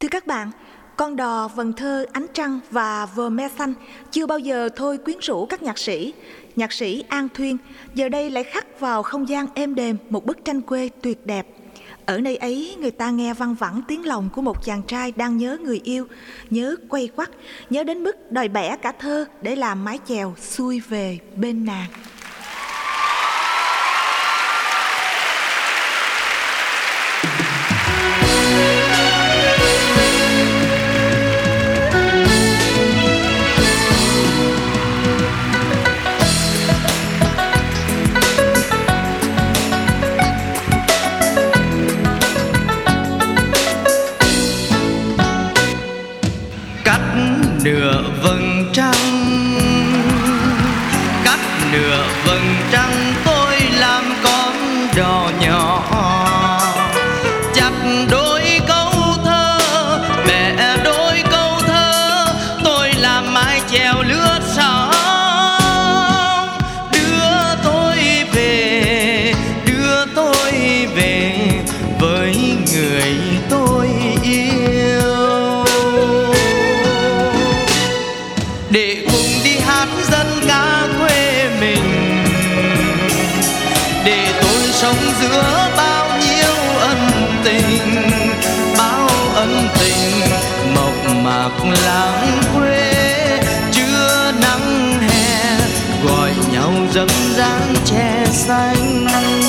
Thưa các bạn, Con đò, Vần thơ, Ánh trăng và Vờ me xanh chưa bao giờ thôi quyến rũ các nhạc sĩ. Nhạc sĩ An Thuyên giờ đây lại khắc vào không gian êm đềm một bức tranh quê tuyệt đẹp. Ở nơi ấy người ta nghe văng vẳng tiếng lòng của một chàng trai đang nhớ người yêu, nhớ quay quắt, nhớ đến mức đòi bẻ cả thơ để làm mái chèo xuôi về bên nàng. Nửa vầng trăng, cắt nửa vầng trăng, tôi làm con đò nhỏ, chặt đôi câu thơ, bẻ đôi câu thơ, tôi làm mái chèo lướt sóng, đưa tôi về với người tôi yêu. Để cùng đi hát dân ca quê mình, để tôi sống giữa bao nhiêu ân tình, mộc mạc làng quê. Trưa nắng hè gọi nhau dâng dáng tre xanh,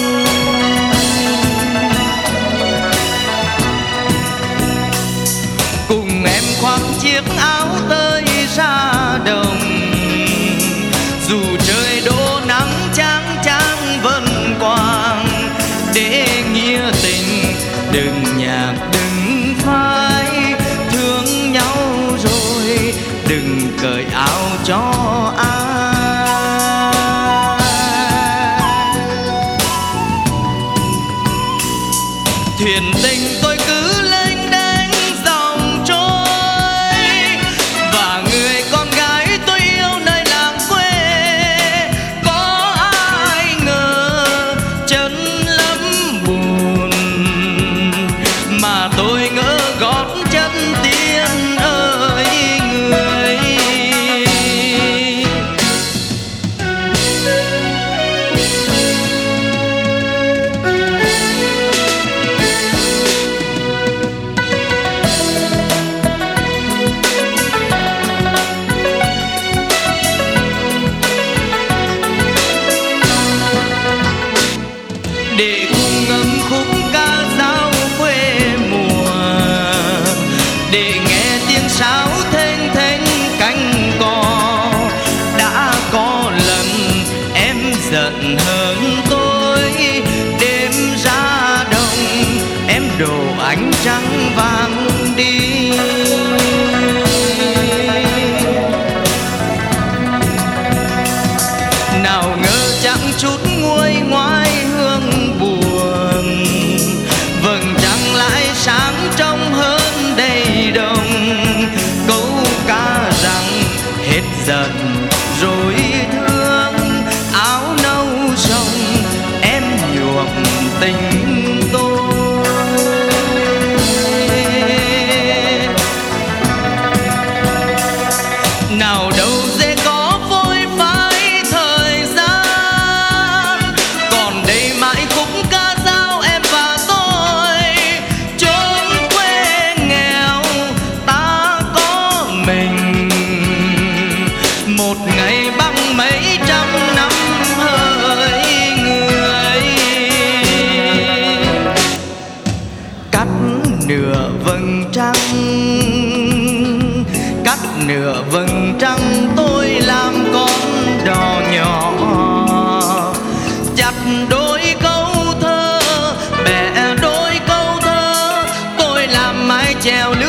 cùng em khoác chiếc áo tơi ra đồng, dù trời đổ nắng chang chang vẫn quang. Để nghĩa tình đừng nhạc đừng phai, thương nhau rồi đừng cởi áo cho ai. Thuyền tình tôi cứ lênh đênh dòng trôi, và người con gái tôi yêu nơi làng quê. Có ai ngờ chân lắm buồn, mà tôi ngỡ gót chân tiên ơi người. Để cùng ngâm khúc ca dao quê mùa, để nghe tiếng sáo thênh thênh cánh cò. Đã có lần em giận hơn tôi, đêm ra đồng em đổ ánh trắng vàng đi. Nào ngờ chẳng chút nguôi ngoai hương buồn, vầng trăng lại sáng trong hơn đầy đồng. Câu ca rằng hết giận rồi thương, áo nâu sông em nhuộm tình tôi. Nào đâu dễ có phôi phai thời gian, còn đây mãi khúc ca dao em và tôi. Chốn quê nghèo ta có mình, một ngày bằng mấy trăm năm hỡi người. Cắt nửa vầng trăng, cắt nửa vầng trăng, tôi làm con đò nhỏ, chặt đôi câu thơ, bẻ đôi câu thơ, tôi làm mái chèo